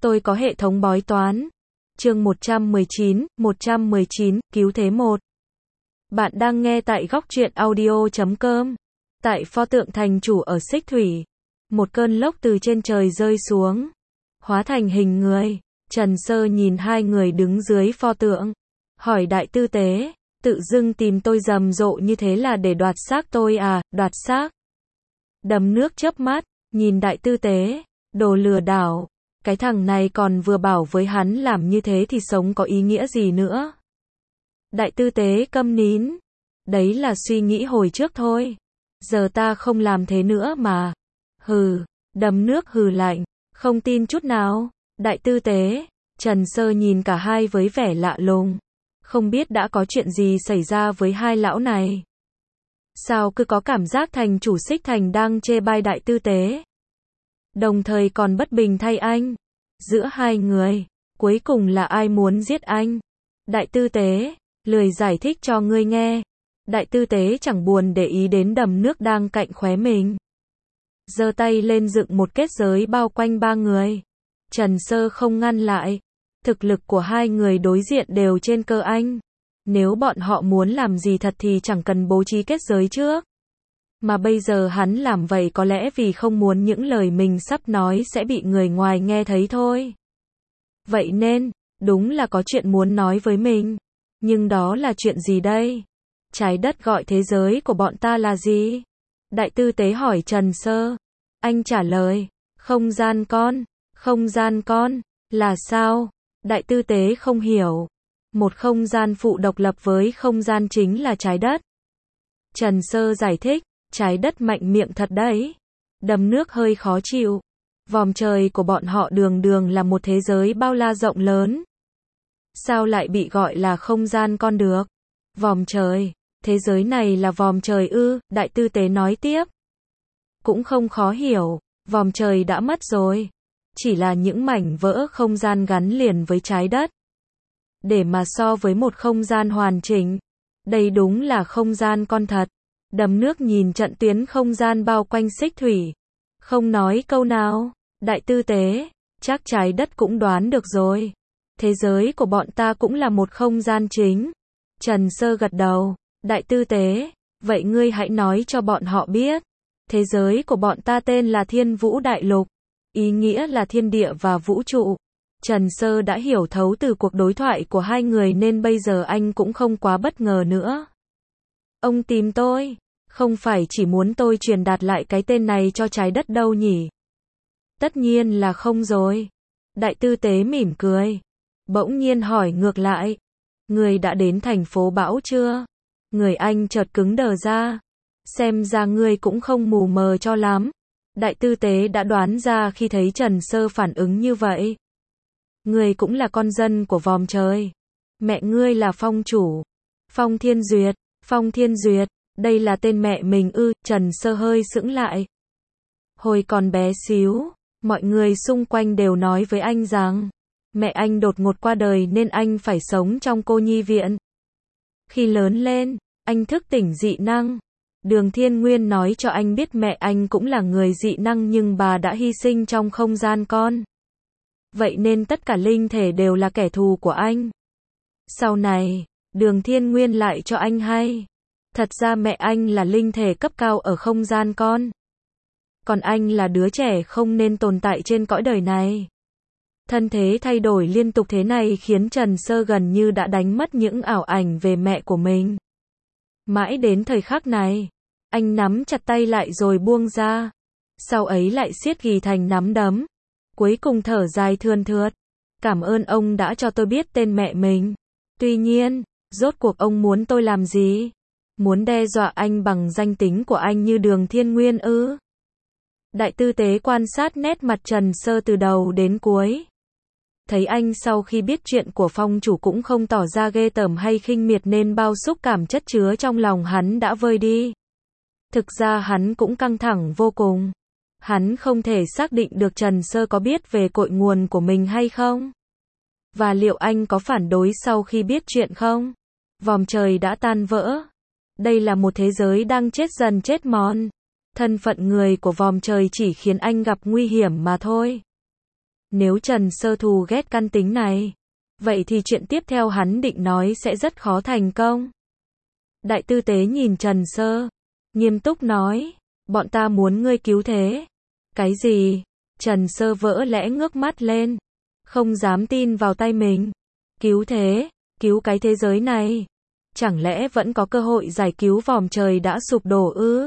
Tôi có hệ thống bói toán. Chương 119, cứu thế 1. Bạn đang nghe tại góc truyện audio.com. Tại pho tượng thành chủ ở Xích Thủy, một cơn lốc từ trên trời rơi xuống, hóa thành hình người. Trần Sơ nhìn hai người đứng dưới pho tượng, hỏi Đại Tư Tế, tự dưng tìm tôi rầm rộ như thế là để đoạt xác tôi à? Đoạt xác? Đầm Nước chớp mắt, nhìn Đại Tư Tế, đồ lừa đảo. Cái thằng này còn vừa bảo với hắn làm như thế thì sống có ý nghĩa gì nữa. Đại Tư Tế câm nín. Đấy là suy nghĩ hồi trước thôi. Giờ ta không làm thế nữa mà. Hừ, Đầm Nước hừ lạnh, không tin chút nào. Đại Tư Tế, Trần Sơ nhìn cả hai với vẻ lạ lùng. Không biết đã có chuyện gì xảy ra với hai lão này. Sao cứ có cảm giác thành chủ Xích Thành đang chê bai Đại Tư Tế. Đồng thời còn bất bình thay anh. Giữa hai người, cuối cùng là ai muốn giết anh? Đại Tư Tế, lười giải thích cho ngươi nghe. Đại Tư Tế chẳng buồn để ý đến Đầm Nước đang cạnh khóe mình. Giơ tay lên dựng một kết giới bao quanh ba người. Trần Sơ không ngăn lại. Thực lực của hai người đối diện đều trên cơ anh. Nếu bọn họ muốn làm gì thật thì chẳng cần bố trí kết giới trước. Mà bây giờ hắn làm vậy có lẽ vì không muốn những lời mình sắp nói sẽ bị người ngoài nghe thấy thôi. Vậy nên, đúng là có chuyện muốn nói với mình. Nhưng đó là chuyện gì đây? Trái đất gọi thế giới của bọn ta là gì? Đại Tư Tế hỏi Trần Sơ. Anh trả lời, không gian con. Không gian con, là sao? Đại Tư Tế không hiểu. Một không gian phụ độc lập với không gian chính là trái đất. Trần Sơ giải thích, trái đất mạnh miệng thật đấy. Đầm Nước hơi khó chịu. Vòm trời của bọn họ đường đường là một thế giới bao la rộng lớn. Sao lại bị gọi là không gian con được? Vòm trời, thế giới này là vòm trời ư? Đại Tư Tế nói tiếp. Cũng không khó hiểu, vòm trời đã mất rồi. Chỉ là những mảnh vỡ không gian gắn liền với trái đất. Để mà so với một không gian hoàn chỉnh, đây đúng là không gian con thật. Đầm Nước nhìn trận tuyến không gian bao quanh Xích Thủy, không nói câu nào. Đại Tư Tế, chắc trái đất cũng đoán được rồi. Thế giới của bọn ta cũng là một không gian chính. Trần Sơ gật đầu. Đại Tư Tế, vậy ngươi hãy nói cho bọn họ biết. Thế giới của bọn ta tên là Thiên Vũ Đại Lục. Ý nghĩa là thiên địa và vũ trụ. Trần Sơ đã hiểu thấu từ cuộc đối thoại của hai người nên bây giờ anh cũng không quá bất ngờ nữa. Ông tìm tôi, không phải chỉ muốn tôi truyền đạt lại cái tên này cho trái đất đâu nhỉ? Tất nhiên là không rồi. Đại Tư Tế mỉm cười. Bỗng nhiên hỏi ngược lại. Người đã đến thành phố bão chưa? Người anh chợt cứng đờ ra. Xem ra ngươi cũng không mù mờ cho lắm. Đại Tư Tế đã đoán ra khi thấy Trần Sơ phản ứng như vậy. Ngươi cũng là con dân của vòm trời. Mẹ ngươi là phong chủ. Phong Thiên Duyệt. Phong Thiên Duyệt, đây là tên mẹ mình ư? Trần Sơ hơi sững lại. Hồi còn bé xíu, mọi người xung quanh đều nói với anh rằng mẹ anh đột ngột qua đời nên anh phải sống trong cô nhi viện. Khi lớn lên, anh thức tỉnh dị năng. Đường Thiên Nguyên nói cho anh biết mẹ anh cũng là người dị năng nhưng bà đã hy sinh trong không gian con. Vậy nên tất cả linh thể đều là kẻ thù của anh. Sau này, Đường Thiên Nguyên lại cho anh hay. Thật ra mẹ anh là linh thể cấp cao ở không gian con. Còn anh là đứa trẻ không nên tồn tại trên cõi đời này. Thân thế thay đổi liên tục thế này khiến Trần Sơ gần như đã đánh mất những ảo ảnh về mẹ của mình. Mãi đến thời khắc này, anh nắm chặt tay lại rồi buông ra. Sau ấy lại siết ghì thành nắm đấm. Cuối cùng thở dài thườn thượt. Cảm ơn ông đã cho tôi biết tên mẹ mình. Tuy nhiên, rốt cuộc ông muốn tôi làm gì? Muốn đe dọa anh bằng danh tính của anh như Đường Thiên Nguyên ư? Đại Tư Tế quan sát nét mặt Trần Sơ từ đầu đến cuối. Thấy anh sau khi biết chuyện của phong chủ cũng không tỏ ra ghê tởm hay khinh miệt nên bao xúc cảm chất chứa trong lòng hắn đã vơi đi. Thực ra hắn cũng căng thẳng vô cùng. Hắn không thể xác định được Trần Sơ có biết về cội nguồn của mình hay không? Và liệu anh có phản đối sau khi biết chuyện không? Vòm trời đã tan vỡ. Đây là một thế giới đang chết dần chết mòn. Thân phận người của vòm trời chỉ khiến anh gặp nguy hiểm mà thôi. Nếu Trần Sơ thù ghét căn tính này, vậy thì chuyện tiếp theo hắn định nói sẽ rất khó thành công. Đại tư tế nhìn Trần Sơ, nghiêm túc nói, bọn ta muốn ngươi cứu thế. Cái gì? Trần Sơ vỡ lẽ ngước mắt lên, không dám tin vào tay mình. Cứu thế? Cứu cái thế giới này? Chẳng lẽ vẫn có cơ hội giải cứu vòm trời đã sụp đổ ư?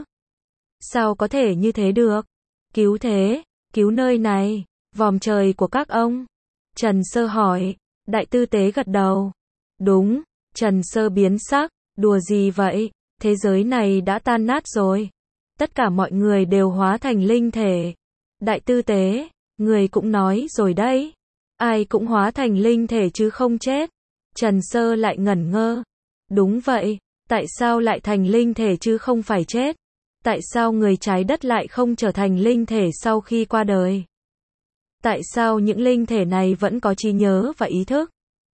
Sao có thể như thế được? Cứu thế? Cứu nơi này? Vòm trời của các ông? Trần Sơ hỏi. Đại tư tế gật đầu. Đúng. Trần Sơ biến sắc. Đùa gì vậy? Thế giới này đã tan nát rồi. Tất cả mọi người đều hóa thành linh thể. Đại tư tế, người cũng nói rồi đấy. Ai cũng hóa thành linh thể chứ không chết. Trần Sơ lại ngẩn ngơ. Đúng vậy, tại sao lại thành linh thể chứ không phải chết? Tại sao người trái đất lại không trở thành linh thể sau khi qua đời? Tại sao những linh thể này vẫn có trí nhớ và ý thức?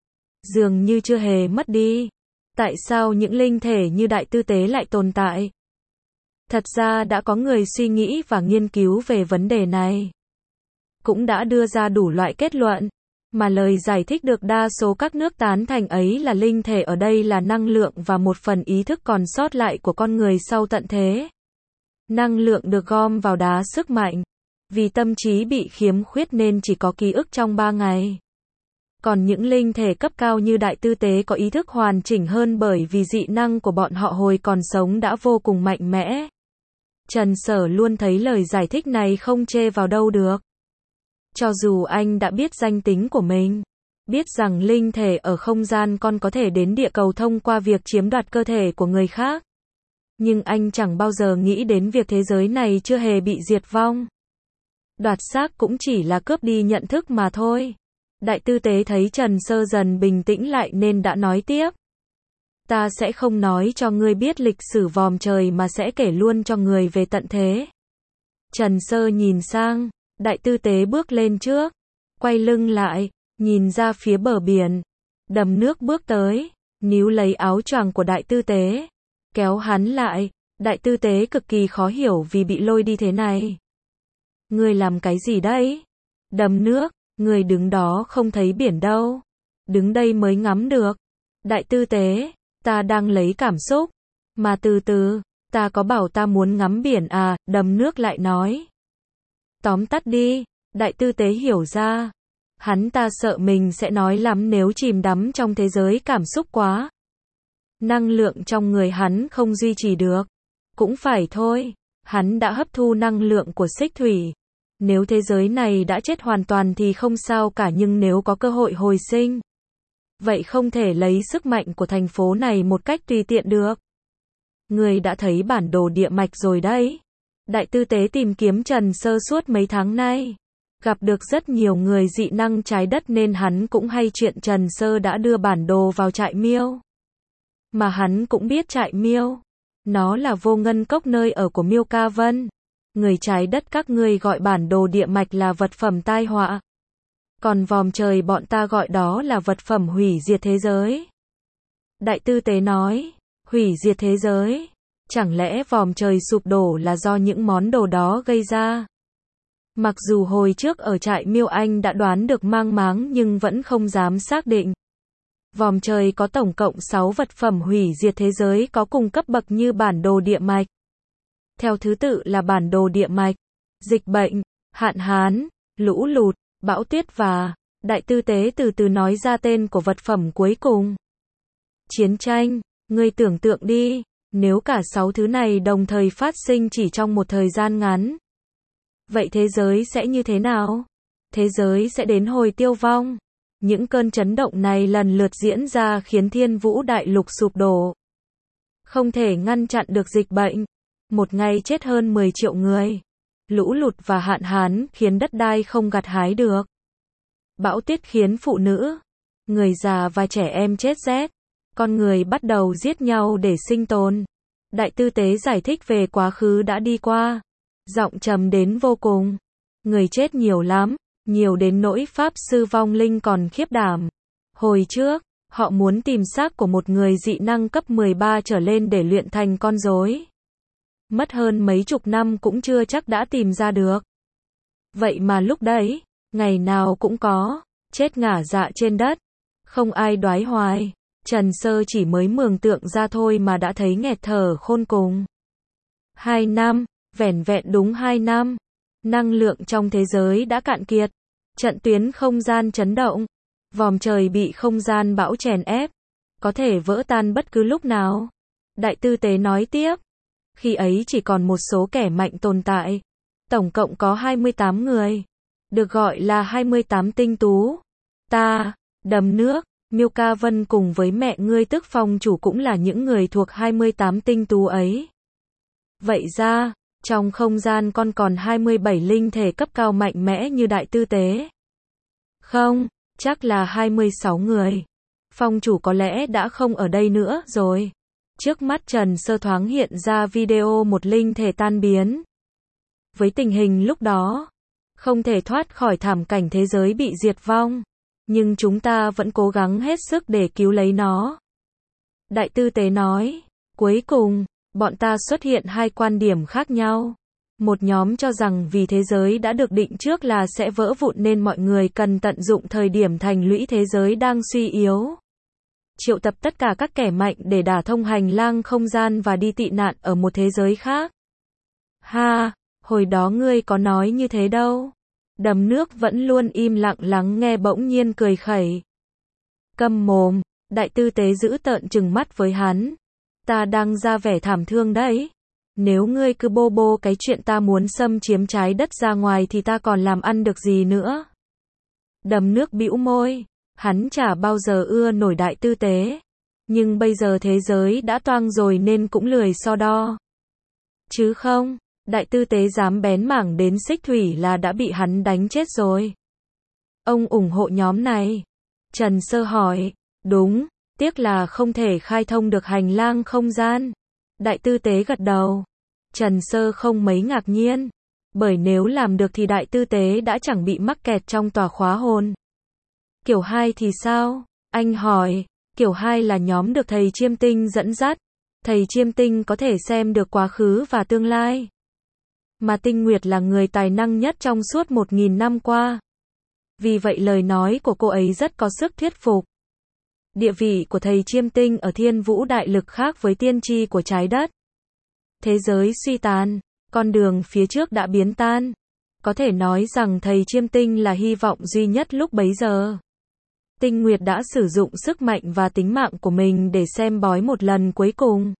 Dường như chưa hề mất đi. Tại sao những linh thể như đại tư tế lại tồn tại? Thật ra đã có người suy nghĩ và nghiên cứu về vấn đề này. Cũng đã đưa ra đủ loại kết luận. Mà lời giải thích được đa số các nước tán thành ấy là linh thể ở đây là năng lượng và một phần ý thức còn sót lại của con người sau tận thế. Năng lượng được gom vào đá sức mạnh. Vì tâm trí bị khiếm khuyết nên chỉ có ký ức trong 3 ngày. Còn những linh thể cấp cao như đại tư tế có ý thức hoàn chỉnh hơn bởi vì dị năng của bọn họ hồi còn sống đã vô cùng mạnh mẽ. Trần Sở luôn thấy lời giải thích này không chê vào đâu được. Cho dù anh đã biết danh tính của mình, biết rằng linh thể ở không gian còn có thể đến địa cầu thông qua việc chiếm đoạt cơ thể của người khác. Nhưng anh chẳng bao giờ nghĩ đến việc thế giới này chưa hề bị diệt vong. Đoạt xác cũng chỉ là cướp đi nhận thức mà thôi. Đại tư tế thấy Trần Sơ dần bình tĩnh lại nên đã nói tiếp. Ta sẽ không nói cho ngươi biết lịch sử vòm trời mà sẽ kể luôn cho người về tận thế. Trần Sơ nhìn sang, đại tư tế bước lên trước, quay lưng lại, nhìn ra phía bờ biển. Đầm nước bước tới, níu lấy áo choàng của đại tư tế, kéo hắn lại. Đại tư tế cực kỳ khó hiểu vì bị lôi đi thế này. Ngươi làm cái gì đấy? Đầm nước, ngươi đứng đó không thấy biển đâu. Đứng đây mới ngắm được. Đại tư tế, ta đang lấy cảm xúc. Mà từ từ, ta có bảo ta muốn ngắm biển à, đầm nước lại nói. Tóm tắt đi, đại tư tế hiểu ra. Hắn ta sợ mình sẽ nói lắm nếu chìm đắm trong thế giới cảm xúc quá. Năng lượng trong người hắn không duy trì được. Cũng phải thôi, hắn đã hấp thu năng lượng của xích thủy. Nếu thế giới này đã chết hoàn toàn thì không sao cả nhưng nếu có cơ hội hồi sinh, vậy không thể lấy sức mạnh của thành phố này một cách tùy tiện được. Người đã thấy bản đồ địa mạch rồi đấy. Đại tư tế tìm kiếm Trần Sơ suốt mấy tháng nay. Gặp được rất nhiều người dị năng trái đất nên hắn cũng hay chuyện Trần Sơ đã đưa bản đồ vào trại miêu. Mà hắn cũng biết trại miêu. Nó là vô ngân cốc nơi ở của Miêu Ca Vân. Người trái đất các ngươi gọi bản đồ địa mạch là vật phẩm tai họa. Còn vòm trời bọn ta gọi đó là vật phẩm hủy diệt thế giới. Đại tư tế nói, hủy diệt thế giới. Chẳng lẽ vòm trời sụp đổ là do những món đồ đó gây ra? Mặc dù hồi trước ở trại miêu anh đã đoán được mang máng nhưng vẫn không dám xác định. Vòm trời có tổng cộng 6 vật phẩm hủy diệt thế giới có cùng cấp bậc như bản đồ địa mạch. Theo thứ tự là bản đồ địa mạch, dịch bệnh, hạn hán, lũ lụt, bão tuyết và đại tư tế từ từ nói ra tên của vật phẩm cuối cùng. Chiến tranh, ngươi tưởng tượng đi, nếu cả 6 thứ này đồng thời phát sinh chỉ trong một thời gian ngắn. Vậy thế giới sẽ như thế nào? Thế giới sẽ đến hồi tiêu vong. Những cơn chấn động này lần lượt diễn ra khiến thiên vũ đại lục sụp đổ. Không thể ngăn chặn được dịch bệnh. Một ngày chết hơn 10 triệu người. Lũ lụt và hạn hán khiến đất đai không gặt hái được. Bão tuyết khiến phụ nữ, người già và trẻ em chết rét. Con người bắt đầu giết nhau để sinh tồn. Đại tư tế giải thích về quá khứ đã đi qua. Giọng trầm đến vô cùng. Người chết nhiều lắm, nhiều đến nỗi pháp sư vong linh còn khiếp đảm. Hồi trước, họ muốn tìm xác của một người dị năng cấp 13 trở lên để luyện thành con rối. Mất hơn mấy chục năm cũng chưa chắc đã tìm ra được. Vậy mà lúc đấy, Ngày nào cũng có, chết ngả dạ trên đất. Không ai đoái hoài. Trần Sơ chỉ mới mường tượng ra thôi mà đã thấy nghẹt thở khôn cùng. 2 năm, vẻn vẹn đúng 2 năm. Năng lượng trong thế giới đã cạn kiệt. Trận tuyến không gian chấn động. Vòm trời bị không gian bão chèn ép. Có thể vỡ tan bất cứ lúc nào. Đại tư tế nói tiếp. Khi ấy chỉ còn một số kẻ mạnh tồn tại. Tổng cộng có 28 người. Được gọi là 28 tinh tú. Ta, Đầm Nước, Miêu Ca Vân cùng với mẹ ngươi tức phong chủ cũng là những người thuộc 28 tinh tú ấy. Vậy ra, trong không gian còn 27 linh thể cấp cao mạnh mẽ như đại tư tế. Không, chắc là 26 người. Phong chủ có lẽ đã không ở đây nữa rồi. Trước mắt Trần Sơ thoáng hiện ra video một linh thể tan biến. Với tình hình lúc đó, không thể thoát khỏi thảm cảnh thế giới bị diệt vong. Nhưng chúng ta vẫn cố gắng hết sức để cứu lấy nó. Đại tư tế nói, cuối cùng, bọn ta xuất hiện hai quan điểm khác nhau. Một nhóm cho rằng vì thế giới đã được định trước là sẽ vỡ vụn nên mọi người cần tận dụng thời điểm thành lũy thế giới đang suy yếu. Triệu tập tất cả các kẻ mạnh để đả thông hành lang không gian và đi tị nạn ở một thế giới khác. Ha, hồi đó ngươi có nói như thế đâu. Đầm Nước vẫn luôn im lặng lắng nghe bỗng nhiên cười khẩy. Câm mồm, đại tư tế giữ tợn trừng mắt với hắn. Ta đang ra vẻ thảm thương đấy. Nếu ngươi cứ bô bô cái chuyện ta muốn xâm chiếm trái đất ra ngoài thì ta còn làm ăn được gì nữa. Đầm Nước bĩu môi. Hắn chả bao giờ ưa nổi đại tư tế. Nhưng bây giờ thế giới đã toang rồi nên cũng lười so đo. Chứ không, đại tư tế dám bén mảng đến Xích Thủy là đã bị hắn đánh chết rồi. Ông ủng hộ nhóm này. Trần Sơ hỏi. Đúng, tiếc là không thể khai thông được hành lang không gian. Đại tư tế gật đầu. Trần Sơ không mấy ngạc nhiên. Bởi nếu làm được thì đại tư tế đã chẳng bị mắc kẹt trong tòa khóa hồn. Kiểu 2 thì sao? Anh hỏi. Kiểu 2 là nhóm được thầy Chiêm Tinh dẫn dắt. Thầy Chiêm Tinh có thể xem được quá khứ và tương lai. Mà Tinh Nguyệt là người tài năng nhất trong suốt 1000 năm qua. Vì vậy lời nói của cô ấy rất có sức thuyết phục. Địa vị của thầy Chiêm Tinh ở Thiên Vũ Đại Lực khác với tiên tri của trái đất. Thế giới suy tàn, con đường phía trước đã biến tan. Có thể nói rằng thầy Chiêm Tinh là hy vọng duy nhất lúc bấy giờ. Tinh Nguyệt đã sử dụng sức mạnh và tính mạng của mình để xem bói một lần cuối cùng.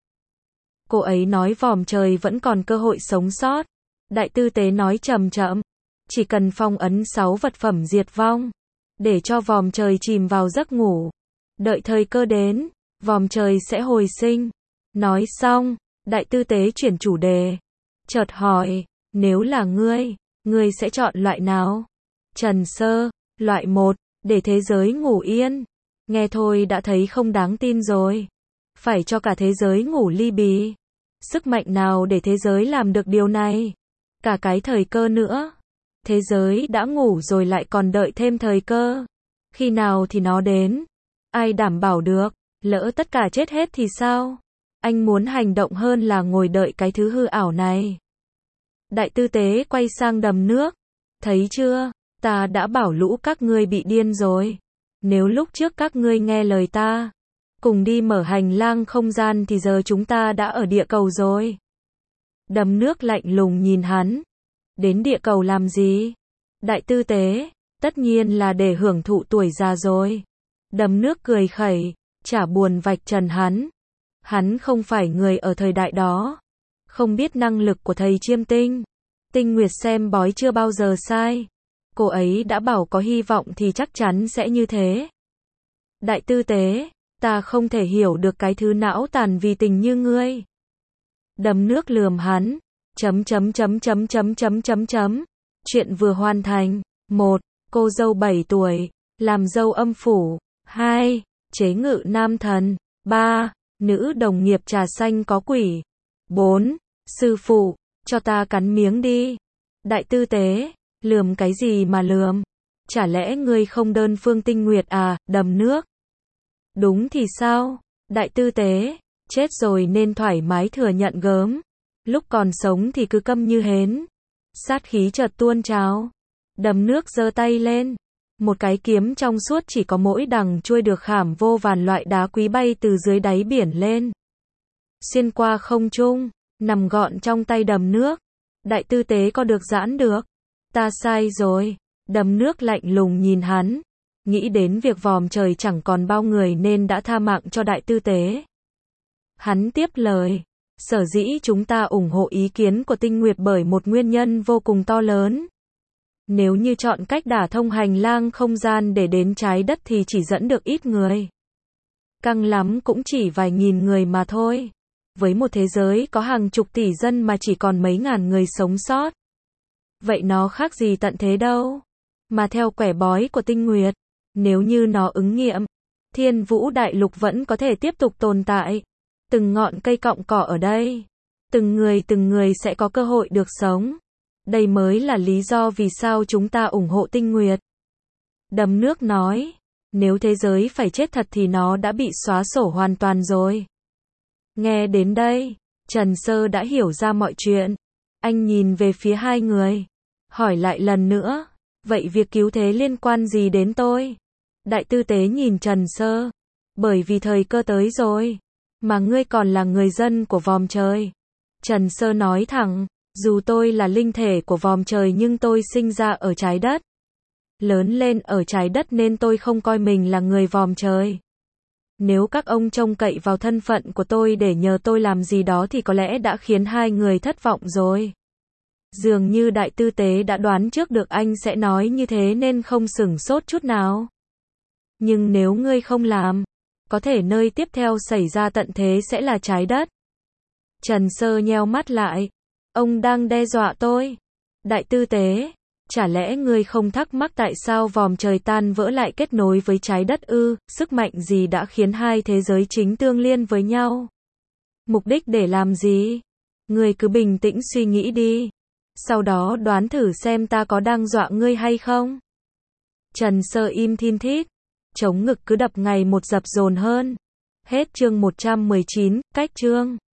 Cô ấy nói vòm trời vẫn còn cơ hội sống sót. Đại tư tế nói chậm chậm. Chỉ cần phong ấn 6 vật phẩm diệt vong. Để cho vòm trời chìm vào giấc ngủ. Đợi thời cơ đến, vòm trời sẽ hồi sinh. Nói xong, đại tư tế chuyển chủ đề. Chợt hỏi, nếu là ngươi sẽ chọn loại nào? Trần Sơ, loại 1, để thế giới ngủ yên. Nghe thôi đã thấy không đáng tin rồi. Phải cho cả thế giới ngủ li bì. Sức mạnh nào để thế giới làm được điều này? Cả cái thời cơ nữa. Thế giới đã ngủ rồi lại còn đợi thêm thời cơ. Khi nào thì nó đến? Ai đảm bảo được? Lỡ tất cả chết hết thì sao? Anh muốn hành động hơn là ngồi đợi cái thứ hư ảo này. Đại tư tế quay sang Đầm Nước. Thấy chưa? Ta đã bảo lũ các ngươi bị điên rồi. Nếu lúc trước các ngươi nghe lời ta, cùng đi mở hành lang không gian thì giờ chúng ta đã ở địa cầu rồi. Đầm Nước lạnh lùng nhìn hắn. Đến địa cầu làm gì? Đại tư tế, tất nhiên là để hưởng thụ tuổi già rồi. Đầm Nước cười khẩy, chả buồn vạch trần hắn. Hắn không phải người ở thời đại đó. Không biết năng lực của thầy Chiêm Tinh. Tinh Nguyệt xem bói chưa bao giờ sai. Cô ấy đã bảo có hy vọng thì chắc chắn sẽ như thế. Đại tư tế, ta không thể hiểu được cái thứ não tàn vì tình như ngươi. Đầm Nước lườm hắn. Chuyện vừa hoàn thành. 1. Cô dâu 7 tuổi, làm dâu âm phủ. 2. Chế ngự nam thần. 3. Nữ đồng nghiệp trà xanh có quỷ. 4. Sư phụ, cho ta cắn miếng đi. Đại tư tế, lườm cái gì mà lườm? Chả lẽ ngươi không đơn phương Tinh Nguyệt à? Đầm Nước. Đúng thì sao? Đại tư tế, chết rồi nên thoải mái thừa nhận gớm. Lúc còn sống thì cứ câm như hến. Sát khí chợt tuôn trào. Đầm nước giơ tay lên. Một cái kiếm trong suốt chỉ có mỗi đằng chuôi được khảm vô vàn loại đá quý bay từ dưới đáy biển lên. Xuyên qua không trung, nằm gọn trong tay đầm nước. Đại tư tế có được giãn được. Ta sai rồi. Đầm nước lạnh lùng nhìn hắn. Nghĩ đến việc vòm trời chẳng còn bao người nên đã tha mạng cho đại tư tế. Hắn tiếp lời. Sở dĩ chúng ta ủng hộ ý kiến của Tinh Nguyệt bởi một nguyên nhân vô cùng to lớn. Nếu như chọn cách đả thông hành lang không gian để đến trái đất thì chỉ dẫn được ít người. Căng lắm cũng chỉ vài nghìn người mà thôi. Với một thế giới có hàng chục tỷ dân mà chỉ còn mấy ngàn người sống sót. Vậy nó khác gì tận thế đâu. Mà theo quẻ bói của Tinh Nguyệt, nếu như nó ứng nghiệm, Thiên Vũ Đại Lục vẫn có thể tiếp tục tồn tại. Từng ngọn cây cọng cỏ ở đây, từng người sẽ có cơ hội được sống. Đây mới là lý do vì sao chúng ta ủng hộ Tinh Nguyệt. Đầm nước nói, nếu thế giới phải chết thật thì nó đã bị xóa sổ hoàn toàn rồi. Nghe đến đây, Trần Sơ đã hiểu ra mọi chuyện. Anh nhìn về phía hai người, hỏi lại lần nữa, vậy việc cứu thế liên quan gì đến tôi? Đại tư tế nhìn Trần Sơ, bởi vì thời cơ tới rồi, mà ngươi còn là người dân của vòm trời. Trần Sơ nói thẳng, dù tôi là linh thể của vòm trời nhưng tôi sinh ra ở trái đất. Lớn lên ở trái đất nên tôi không coi mình là người vòm trời. Nếu các ông trông cậy vào thân phận của tôi để nhờ tôi làm gì đó thì có lẽ đã khiến hai người thất vọng rồi. Dường như đại tư tế đã đoán trước được anh sẽ nói như thế nên không sửng sốt chút nào. Nhưng nếu ngươi không làm, có thể nơi tiếp theo xảy ra tận thế sẽ là trái đất. Trần Sơ nheo mắt lại. Ông đang đe dọa tôi. Đại tư tế, chả lẽ ngươi không thắc mắc tại sao vòm trời tan vỡ lại kết nối với trái đất ư? Sức mạnh gì đã khiến hai thế giới chính tương liên với nhau? Mục đích để làm gì? Ngươi cứ bình tĩnh suy nghĩ đi. Sau đó đoán thử xem ta có đang dọa ngươi hay không? Trần Sơ im thin thít. Trống ngực cứ đập ngày một dập dồn hơn. Hết chương 119, cách chương.